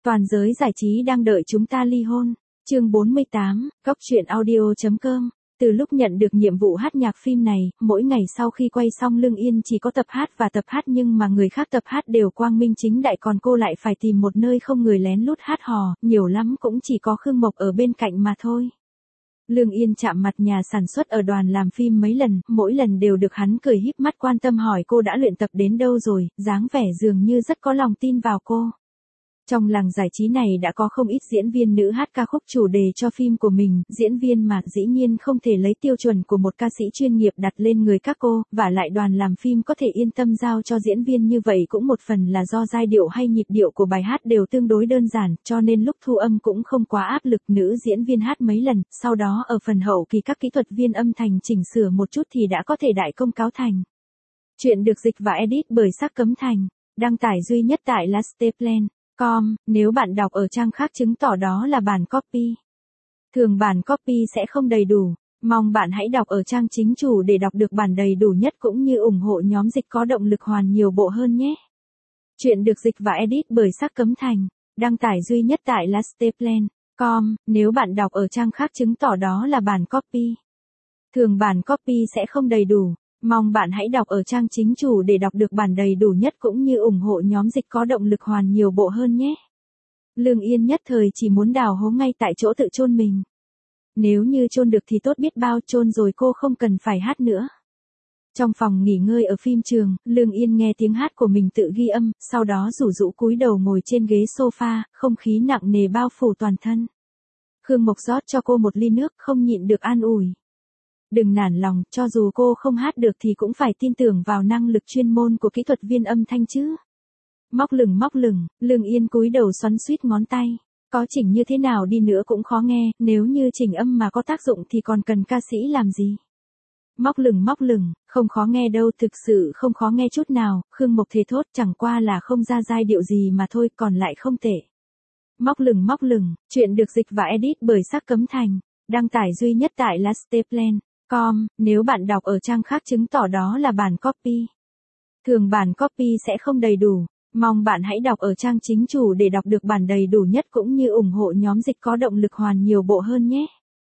Toàn giới giải trí đang đợi chúng ta ly hôn. Chương 48, Góc truyện audio.com. Từ lúc nhận được nhiệm vụ hát nhạc phim này, mỗi ngày sau khi quay xong Lương Yên chỉ có tập hát và tập hát, nhưng mà người khác tập hát đều quang minh chính đại, còn cô lại phải tìm một nơi không người lén lút hát hò, nhiều lắm cũng chỉ có Khương Mộc ở bên cạnh mà thôi. Lương Yên chạm mặt nhà sản xuất ở đoàn làm phim mấy lần, mỗi lần đều được hắn cười híp mắt quan tâm hỏi cô đã luyện tập đến đâu rồi, dáng vẻ dường như rất có lòng tin vào cô. Trong làng giải trí này đã có không ít diễn viên nữ hát ca khúc chủ đề cho phim của mình, diễn viên mà dĩ nhiên không thể lấy tiêu chuẩn của một ca sĩ chuyên nghiệp đặt lên người các cô, và lại đoàn làm phim có thể yên tâm giao cho diễn viên như vậy cũng một phần là do giai điệu hay nhịp điệu của bài hát đều tương đối đơn giản, cho nên lúc thu âm cũng không quá áp lực. Nữ diễn viên hát mấy lần, sau đó ở phần hậu kỳ các kỹ thuật viên âm thanh chỉnh sửa một chút thì đã có thể đại công cáo thành. Chuyện được dịch và edit bởi Sắc Cấm Thành, đăng tải duy nhất tại lasteplan.com, nếu bạn đọc ở trang khác chứng tỏ đó là bản copy. Thường bản copy sẽ không đầy đủ, mong bạn hãy đọc ở trang chính chủ để đọc được bản đầy đủ nhất cũng như ủng hộ nhóm dịch có động lực hoàn nhiều bộ hơn nhé. Chuyện được dịch và edit bởi Sắc Cấm Thành, đăng tải duy nhất tại lasteplan.com, nếu bạn đọc ở trang khác chứng tỏ đó là bản copy. Thường bản copy sẽ không đầy đủ, mong bạn hãy đọc ở trang chính chủ để đọc được bản đầy đủ nhất cũng như ủng hộ nhóm dịch có động lực hoàn nhiều bộ hơn nhé. Lương Yên nhất thời chỉ muốn đào hố ngay tại chỗ tự chôn mình. Nếu như chôn được thì tốt biết bao, chôn rồi cô không cần phải hát nữa. Trong phòng nghỉ ngơi ở phim trường, Lương Yên nghe tiếng hát của mình tự ghi âm, sau đó rủ rũ cúi đầu ngồi trên ghế sofa, không khí nặng nề bao phủ toàn thân. Khương Mộc rót cho cô một ly nước, không nhịn được an ủi. Đừng nản lòng, cho dù cô không hát được thì cũng phải tin tưởng vào năng lực chuyên môn của kỹ thuật viên âm thanh chứ. Móc lửng, Lương Yên cúi đầu xoắn xuýt ngón tay. Có chỉnh như thế nào đi nữa cũng khó nghe, nếu như chỉnh âm mà có tác dụng thì còn cần ca sĩ làm gì. Móc lửng, không khó nghe đâu, thực sự không khó nghe chút nào, Khương Mộc thề thốt, chẳng qua là không ra giai điệu gì mà thôi, còn lại không tệ. Móc lửng, chuyện được dịch và edit bởi Sắc Cấm Thành, đăng tải duy nhất tại lasteplan.com, nếu bạn đọc ở trang khác chứng tỏ đó là bản copy. Thường bản copy sẽ không đầy đủ, mong bạn hãy đọc ở trang chính chủ để đọc được bản đầy đủ nhất cũng như ủng hộ nhóm dịch có động lực hoàn nhiều bộ hơn nhé.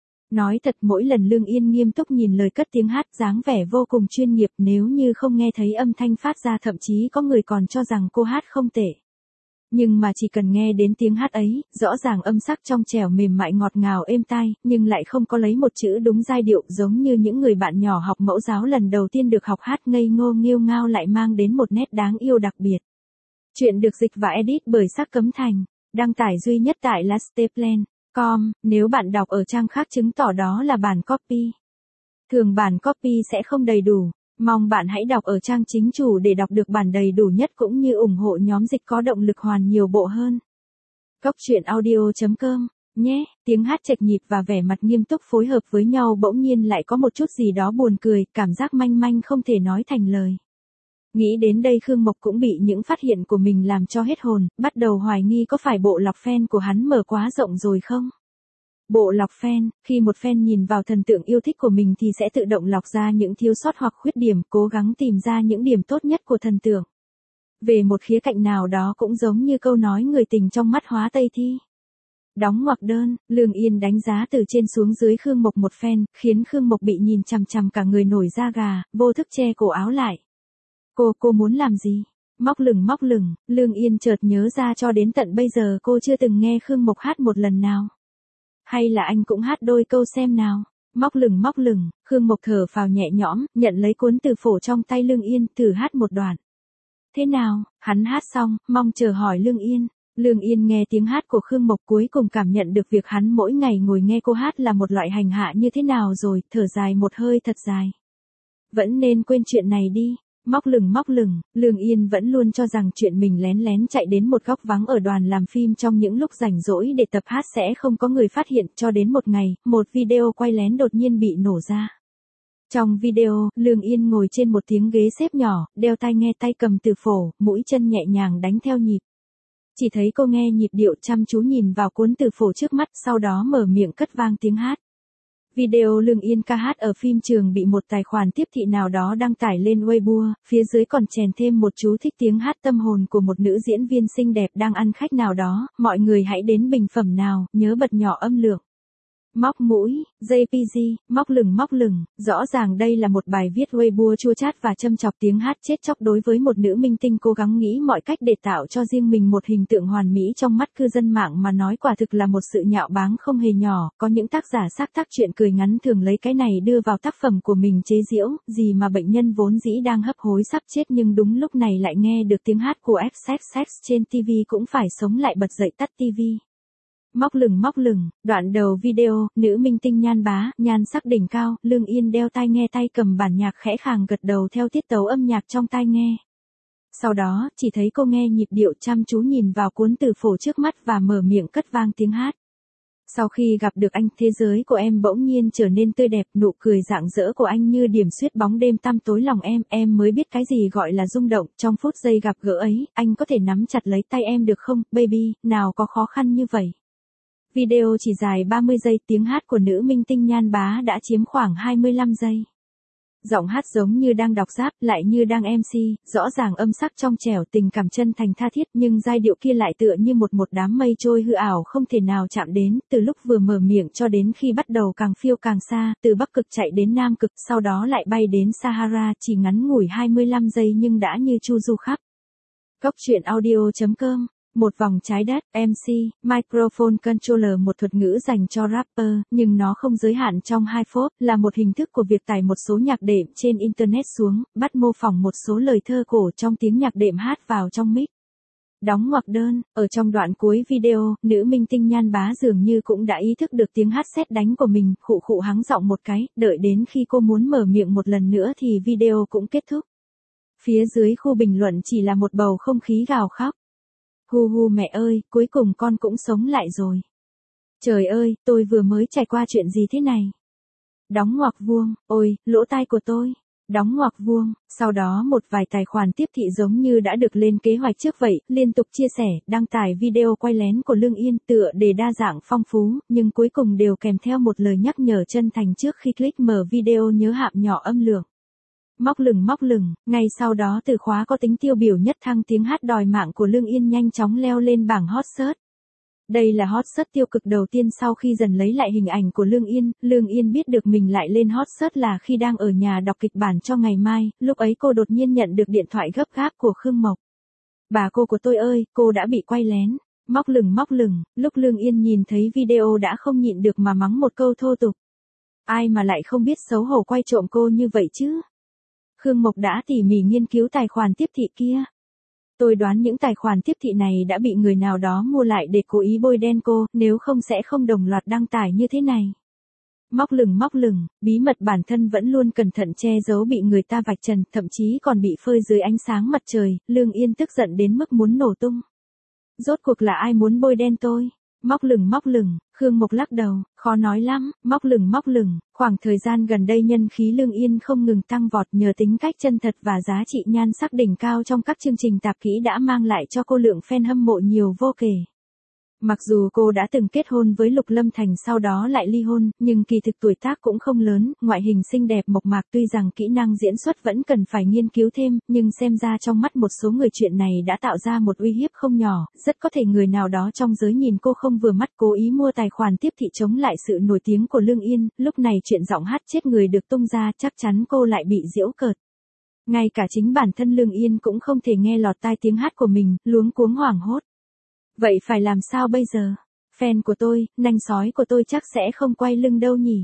Nói thật, mỗi lần Lương Yên nghiêm túc nhìn lời cất tiếng hát dáng vẻ vô cùng chuyên nghiệp, nếu như không nghe thấy âm thanh phát ra thậm chí có người còn cho rằng cô hát không tệ. Nhưng mà chỉ cần nghe đến tiếng hát ấy, rõ ràng âm sắc trong trẻo mềm mại ngọt ngào êm tai, nhưng lại không có lấy một chữ đúng giai điệu, giống như những người bạn nhỏ học mẫu giáo lần đầu tiên được học hát ngây ngô nghêu ngao lại mang đến một nét đáng yêu đặc biệt. Chuyện được dịch và edit bởi Sắc Cấm Thành, đăng tải duy nhất tại lasteplan.com, nếu bạn đọc ở trang khác chứng tỏ đó là bản copy. Thường bản copy sẽ không đầy đủ, mong bạn hãy đọc ở trang chính chủ để đọc được bản đầy đủ nhất cũng như ủng hộ nhóm dịch có động lực hoàn nhiều bộ hơn. Góc truyện audio.com, nhé, tiếng hát chệch nhịp và vẻ mặt nghiêm túc phối hợp với nhau bỗng nhiên lại có một chút gì đó buồn cười, cảm giác manh manh không thể nói thành lời. Nghĩ đến đây Khương Mộc cũng bị những phát hiện của mình làm cho hết hồn, bắt đầu hoài nghi có phải bộ lọc fan của hắn mở quá rộng rồi không? Bộ lọc fan, khi một fan nhìn vào thần tượng yêu thích của mình thì sẽ tự động lọc ra những thiếu sót hoặc khuyết điểm, cố gắng tìm ra những điểm tốt nhất của thần tượng. Về một khía cạnh nào đó cũng giống như câu nói người tình trong mắt hóa Tây Thi. Đóng ngoặc đơn, Lương Yên đánh giá từ trên xuống dưới Khương Mộc một phen, khiến Khương Mộc bị nhìn chằm chằm cả người nổi da gà, vô thức che cổ áo lại. Cô muốn làm gì? Móc lửng, Lương Yên chợt nhớ ra cho đến tận bây giờ cô chưa từng nghe Khương Mộc hát một lần nào. Hay là anh cũng hát đôi câu xem nào? Móc lửng, Khương Mộc thở phào nhẹ nhõm, nhận lấy cuốn từ phổ trong tay Lương Yên, thử hát một đoạn. Thế nào? Hắn hát xong, mong chờ hỏi Lương Yên. Lương Yên nghe tiếng hát của Khương Mộc cuối cùng cảm nhận được việc hắn mỗi ngày ngồi nghe cô hát là một loại hành hạ như thế nào rồi, thở dài một hơi thật dài. Vẫn nên quên chuyện này đi. Móc lửng, Lương Yên vẫn luôn cho rằng chuyện mình lén lén chạy đến một góc vắng ở đoàn làm phim trong những lúc rảnh rỗi để tập hát sẽ không có người phát hiện, cho đến một ngày, một video quay lén đột nhiên bị nổ ra. Trong video, Lương Yên ngồi trên một tiếng ghế xếp nhỏ, đeo tai nghe, tay cầm từ phổ, mũi chân nhẹ nhàng đánh theo nhịp. Chỉ thấy cô nghe nhịp điệu chăm chú nhìn vào cuốn từ phổ trước mắt, sau đó mở miệng cất vang tiếng hát. Video Lương Yên ca hát ở phim trường bị một tài khoản tiếp thị nào đó đăng tải lên Weibo, phía dưới còn chèn thêm một chú thích tiếng hát tâm hồn của một nữ diễn viên xinh đẹp đang ăn khách nào đó, mọi người hãy đến bình phẩm nào, nhớ bật nhỏ âm lượng. Móc mũi, JPG, móc lửng, rõ ràng đây là một bài viết Weibo chua chát và châm chọc tiếng hát chết chóc đối với một nữ minh tinh cố gắng nghĩ mọi cách để tạo cho riêng mình một hình tượng hoàn mỹ trong mắt cư dân mạng mà nói quả thực là một sự nhạo báng không hề nhỏ, có những tác giả xác tác chuyện cười ngắn thường lấy cái này đưa vào tác phẩm của mình chế giễu, gì mà bệnh nhân vốn dĩ đang hấp hối sắp chết nhưng đúng lúc này lại nghe được tiếng hát của XXX trên TV cũng phải sống lại bật dậy tắt TV. Móc lửng, đoạn đầu video, nữ minh tinh nhan bá, nhan sắc đỉnh cao, Lương Yên đeo tai nghe tay cầm bản nhạc khẽ khàng gật đầu theo tiết tấu âm nhạc trong tai nghe. Sau đó, chỉ thấy cô nghe nhịp điệu chăm chú nhìn vào cuốn từ phổ trước mắt và mở miệng cất vang tiếng hát. Sau khi gặp được anh, thế giới của em bỗng nhiên trở nên tươi đẹp, nụ cười rạng rỡ của anh như điểm xuyết bóng đêm tăm tối lòng em mới biết cái gì gọi là rung động, trong phút giây gặp gỡ ấy, anh có thể nắm chặt lấy tay em được không, baby, nào có khó khăn như vậy. Video chỉ dài 30 giây, tiếng hát của nữ minh tinh nhan bá đã chiếm khoảng 25 giây. Giọng hát giống như đang đọc rap, lại như đang MC, rõ ràng âm sắc trong trẻo, tình cảm chân thành tha thiết, nhưng giai điệu kia lại tựa như một đám mây trôi hư ảo không thể nào chạm đến, từ lúc vừa mở miệng cho đến khi bắt đầu càng phiêu càng xa, từ Bắc Cực chạy đến Nam Cực, sau đó lại bay đến Sahara, chỉ ngắn ngủi 25 giây nhưng đã như chu du khắp. Góc truyện audio.com. Một vòng trái đất, MC, Microphone Controller, một thuật ngữ dành cho rapper, nhưng nó không giới hạn trong 2 phút, là một hình thức của việc tải một số nhạc đệm trên Internet xuống, bắt mô phỏng một số lời thơ cổ trong tiếng nhạc đệm hát vào trong mic. Đóng ngoặc đơn, ở trong đoạn cuối video, nữ minh tinh nhan bá dường như cũng đã ý thức được tiếng hát sét đánh của mình, khụ hắng giọng một cái, đợi đến khi cô muốn mở miệng một lần nữa thì video cũng kết thúc. Phía dưới khu bình luận chỉ là một bầu không khí gào khóc. Hu mẹ ơi, cuối cùng con cũng sống lại rồi. Trời ơi, tôi vừa mới trải qua chuyện gì thế này? Đóng ngoặc vuông, ôi, lỗ tai của tôi. Đóng ngoặc vuông, sau đó một vài tài khoản tiếp thị giống như đã được lên kế hoạch trước vậy, liên tục chia sẻ, đăng tải video quay lén của Lương Yên tựa đề đa dạng phong phú, nhưng cuối cùng đều kèm theo một lời nhắc nhở chân thành trước khi click mở video nhớ hạm nhỏ âm lượng. Móc lửng, ngay sau đó từ khóa có tính tiêu biểu nhất thăng tiếng hát đòi mạng của Lương Yên nhanh chóng leo lên bảng hot search. Đây là hot search tiêu cực đầu tiên sau khi dần lấy lại hình ảnh của Lương Yên biết được mình lại lên hot search là khi đang ở nhà đọc kịch bản cho ngày mai, lúc ấy cô đột nhiên nhận được điện thoại gấp gáp của Khương Mộc. Bà cô của tôi ơi, cô đã bị quay lén. Móc lửng, lúc Lương Yên nhìn thấy video đã không nhịn được mà mắng một câu thô tục. Ai mà lại không biết xấu hổ quay trộm cô như vậy chứ? Khương Mộc đã tỉ mỉ nghiên cứu tài khoản tiếp thị kia. Tôi đoán những tài khoản tiếp thị này đã bị người nào đó mua lại để cố ý bôi đen cô, nếu không sẽ không đồng loạt đăng tải như thế này. Móc lửng, bí mật bản thân vẫn luôn cẩn thận che giấu bị người ta vạch trần, thậm chí còn bị phơi dưới ánh sáng mặt trời, Lương Yên tức giận đến mức muốn nổ tung. Rốt cuộc là ai muốn bôi đen tôi? Móc lửng, Khương Mộc lắc đầu, khó nói lắm, móc lửng, khoảng thời gian gần đây nhân khí Lương Yên không ngừng tăng vọt nhờ tính cách chân thật và giá trị nhan sắc đỉnh cao trong các chương trình tạp kỹ đã mang lại cho cô lượng fan hâm mộ nhiều vô kể. Mặc dù cô đã từng kết hôn với Lục Lâm Thành sau đó lại ly hôn, nhưng kỳ thực tuổi tác cũng không lớn, ngoại hình xinh đẹp mộc mạc tuy rằng kỹ năng diễn xuất vẫn cần phải nghiên cứu thêm, nhưng xem ra trong mắt một số người chuyện này đã tạo ra một uy hiếp không nhỏ, rất có thể người nào đó trong giới nhìn cô không vừa mắt cố ý mua tài khoản tiếp thị chống lại sự nổi tiếng của Lương Yên, lúc này chuyện giọng hát chết người được tung ra chắc chắn cô lại bị giễu cợt. Ngay cả chính bản thân Lương Yên cũng không thể nghe lọt tai tiếng hát của mình, luống cuống hoảng hốt. Vậy phải làm sao bây giờ? Fan của tôi, nanh sói của tôi chắc sẽ không quay lưng đâu nhỉ?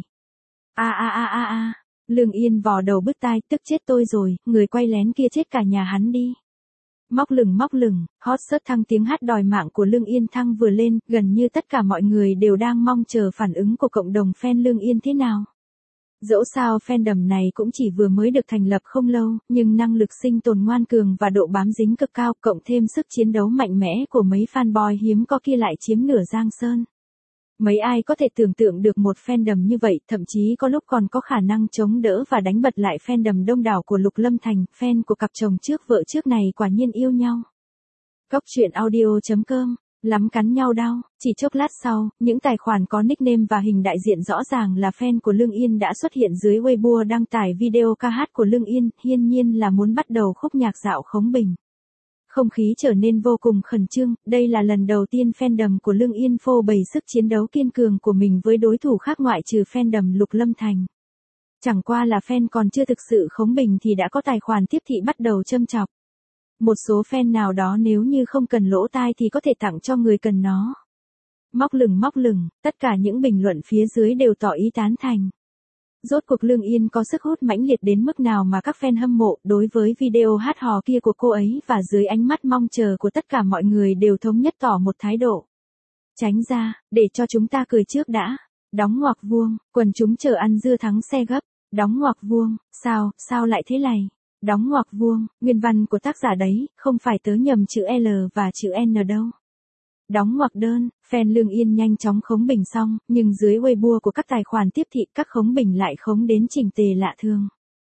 Lương Yên vò đầu bứt tai, tức chết tôi rồi, người quay lén kia chết cả nhà hắn đi. Móc lửng, hot search thăng tiếng hát đòi mạng của Lương Yên thăng vừa lên, gần như tất cả mọi người đều đang mong chờ phản ứng của cộng đồng fan Lương Yên thế nào. Dẫu sao fandom này cũng chỉ vừa mới được thành lập không lâu, nhưng năng lực sinh tồn ngoan cường và độ bám dính cực cao, cộng thêm sức chiến đấu mạnh mẽ của mấy fanboy hiếm có kia lại chiếm nửa Giang Sơn. Mấy ai có thể tưởng tượng được một fandom như vậy, thậm chí có lúc còn có khả năng chống đỡ và đánh bật lại fandom đông đảo của Lục Lâm Thành, fan của cặp chồng trước vợ trước này quả nhiên yêu nhau. Góc truyện audio.com Lắm cắn nhau đau, chỉ chốc lát sau, những tài khoản có nickname và hình đại diện rõ ràng là fan của Lương Yên đã xuất hiện dưới Weibo đăng tải video ca hát của Lương Yên, hiển nhiên là muốn bắt đầu khúc nhạc dạo khống bình. Không khí trở nên vô cùng khẩn trương, đây là lần đầu tiên fandom của Lương Yên phô bày sức chiến đấu kiên cường của mình với đối thủ khác ngoại trừ fandom Lục Lâm Thành. Chẳng qua là fan còn chưa thực sự khống bình thì đã có tài khoản tiếp thị bắt đầu châm chọc. Một số fan nào đó nếu như không cần lỗ tai thì có thể tặng cho người cần nó. Móc lửng, tất cả những bình luận phía dưới đều tỏ ý tán thành. Rốt cuộc Lương Yên có sức hút mãnh liệt đến mức nào mà các fan hâm mộ đối với video hát hò kia của cô ấy và dưới ánh mắt mong chờ của tất cả mọi người đều thống nhất tỏ một thái độ. Tránh ra, để cho chúng ta cười trước đã. Đóng ngoặc vuông, quần chúng chờ ăn dưa thắng xe gấp. Đóng ngoặc vuông, sao lại thế này? Đóng ngoặc vuông, nguyên văn của tác giả đấy, không phải tớ nhầm chữ L và chữ N đâu. Đóng ngoặc đơn, fan Lương Yên nhanh chóng khống bình xong, nhưng dưới Weibo của các tài khoản tiếp thị các khống bình lại khống đến chỉnh tề lạ thường.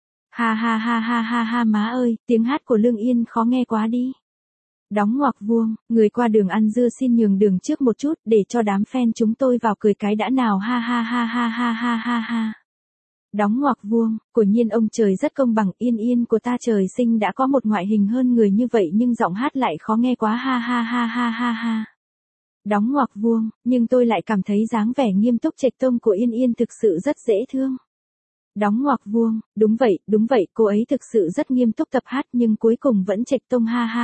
Ha má ơi, tiếng hát của Lương Yên khó nghe quá đi. Đóng ngoặc vuông, người qua đường ăn dưa xin nhường đường trước một chút để cho đám fan chúng tôi vào cười cái đã nào ha. Đóng ngoặc vuông, quả nhiên ông trời rất công bằng, Yên của ta trời sinh đã có một ngoại hình hơn người như vậy nhưng giọng hát lại khó nghe quá ha. Đóng ngoặc vuông, nhưng tôi lại cảm thấy dáng vẻ nghiêm túc trạch tông của Yên thực sự rất dễ thương. Đóng ngoặc vuông, đúng vậy, cô ấy thực sự rất nghiêm túc tập hát nhưng cuối cùng vẫn trạch tông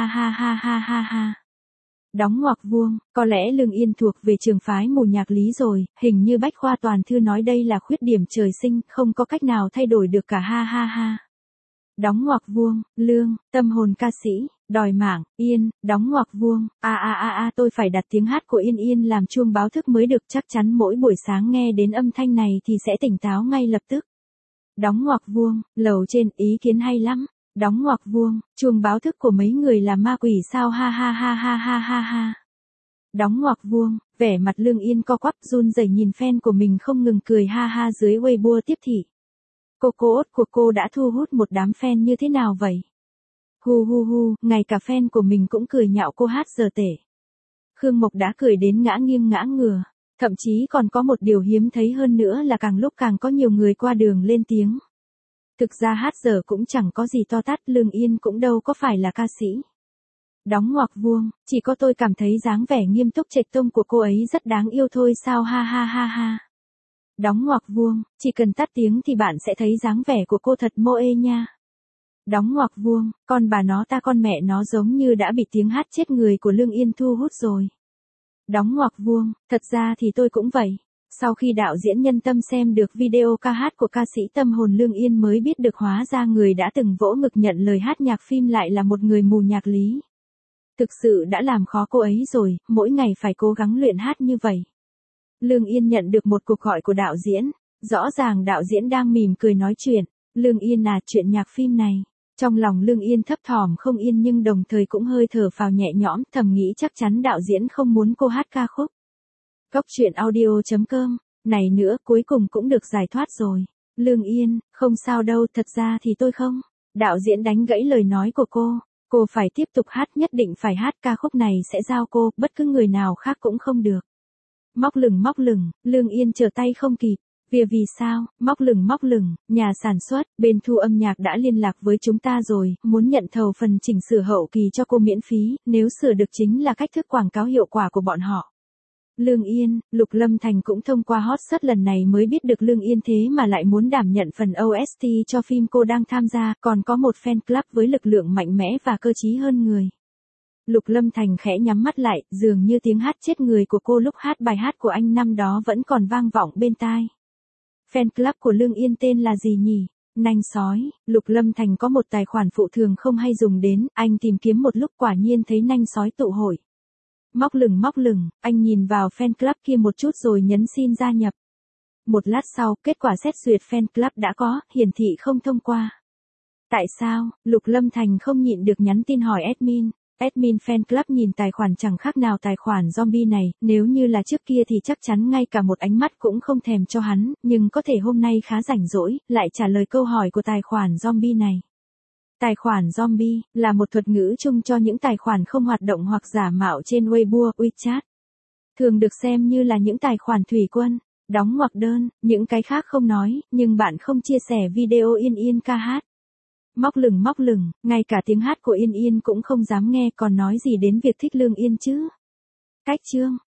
ha. Đóng ngoặc vuông, có lẽ Lương Yên thuộc về trường phái mù nhạc lý rồi, hình như Bách Khoa Toàn Thư nói đây là khuyết điểm trời sinh, không có cách nào thay đổi được cả ha. Đóng ngoặc vuông, Lương, tâm hồn ca sĩ, đòi mạng, Yên, đóng ngoặc vuông, tôi phải đặt tiếng hát của Yên làm chuông báo thức mới được, chắc chắn mỗi buổi sáng nghe đến âm thanh này thì sẽ tỉnh táo ngay lập tức. Đóng ngoặc vuông, lầu trên, ý kiến hay lắm. Đóng ngoặc vuông, chuông báo thức của mấy người là ma quỷ sao ha. Đóng ngoặc vuông, vẻ mặt Lương Yên co quắp run rẩy nhìn fan của mình không ngừng cười ha dưới Weibo tiếp thị. Cô ốt của cô đã thu hút một đám fan như thế nào vậy? Hu, ngay cả fan của mình cũng cười nhạo cô hát giờ tể. Khương Mộc đã cười đến ngã nghiêng ngã ngửa, thậm chí còn có một điều hiếm thấy hơn nữa là càng lúc càng có nhiều người qua đường lên tiếng. Thực ra hát giờ cũng chẳng có gì to tát, Lương Yên cũng đâu có phải là ca sĩ. Đóng ngoặc vuông, chỉ có tôi cảm thấy dáng vẻ nghiêm túc trạch tông của cô ấy rất đáng yêu thôi sao ha. Đóng ngoặc vuông, chỉ cần tắt tiếng thì bạn sẽ thấy dáng vẻ của cô thật mô ê nha. Đóng ngoặc vuông, con bà nó ta con mẹ nó giống như đã bị tiếng hát chết người của Lương Yên thu hút rồi. Đóng ngoặc vuông, thật ra thì tôi cũng vậy. Sau khi đạo diễn Nhân Tâm xem được video ca hát của ca sĩ tâm hồn Lương Yên mới biết được hóa ra người đã từng vỗ ngực nhận lời hát nhạc phim lại là một người mù nhạc lý. Thực sự đã làm khó cô ấy rồi, mỗi ngày phải cố gắng luyện hát như vậy. Lương Yên nhận được một cuộc gọi của đạo diễn, rõ ràng đạo diễn đang mỉm cười nói chuyện. Lương Yên chuyện nhạc phim này. Trong lòng Lương Yên thấp thỏm không yên nhưng đồng thời cũng hơi thở phào nhẹ nhõm, thầm nghĩ chắc chắn đạo diễn không muốn cô hát ca khúc. Góc truyện audio.com, này nữa cuối cùng cũng được giải thoát rồi. Lương Yên, không sao đâu, thật ra thì tôi không. Đạo diễn đánh gãy lời nói của cô phải tiếp tục hát, nhất định phải hát ca khúc này sẽ giao cô, bất cứ người nào khác cũng không được. Móc lửng, Lương Yên trở tay không kịp. Vì sao, móc lửng, nhà sản xuất, bên thu âm nhạc đã liên lạc với chúng ta rồi, muốn nhận thầu phần chỉnh sửa hậu kỳ cho cô miễn phí, nếu sửa được chính là cách thức quảng cáo hiệu quả của bọn họ. Lương Yên, Lục Lâm Thành cũng thông qua hot search lần này mới biết được Lương Yên thế mà lại muốn đảm nhận phần OST cho phim cô đang tham gia, còn có một fan club với lực lượng mạnh mẽ và cơ trí hơn người. Lục Lâm Thành khẽ nhắm mắt lại, dường như tiếng hát chết người của cô lúc hát bài hát của anh năm đó vẫn còn vang vọng bên tai. Fan club của Lương Yên tên là gì nhỉ? Nanh sói, Lục Lâm Thành có một tài khoản phụ thường không hay dùng đến, anh tìm kiếm một lúc quả nhiên thấy nanh sói tụ hội. Móc lửng, anh nhìn vào fan club kia một chút rồi nhấn xin gia nhập. Một lát sau, kết quả xét duyệt fan club đã có, hiển thị không thông qua. Tại sao, Lục Lâm Thành không nhịn được nhắn tin hỏi admin. Admin fan club nhìn tài khoản chẳng khác nào tài khoản zombie này, nếu như là trước kia thì chắc chắn ngay cả một ánh mắt cũng không thèm cho hắn, nhưng có thể hôm nay khá rảnh rỗi, lại trả lời câu hỏi của tài khoản zombie này. Tài khoản zombie là một thuật ngữ chung cho những tài khoản không hoạt động hoặc giả mạo trên Weibo, WeChat. Thường được xem như là những tài khoản thủy quân, đóng ngoặc đơn, những cái khác không nói, nhưng bạn không chia sẻ video Yên Yên ca hát. Móc lửng, ngay cả tiếng hát của Yên Yên cũng không dám nghe còn nói gì đến việc thích Lương Yên chứ. Cách chương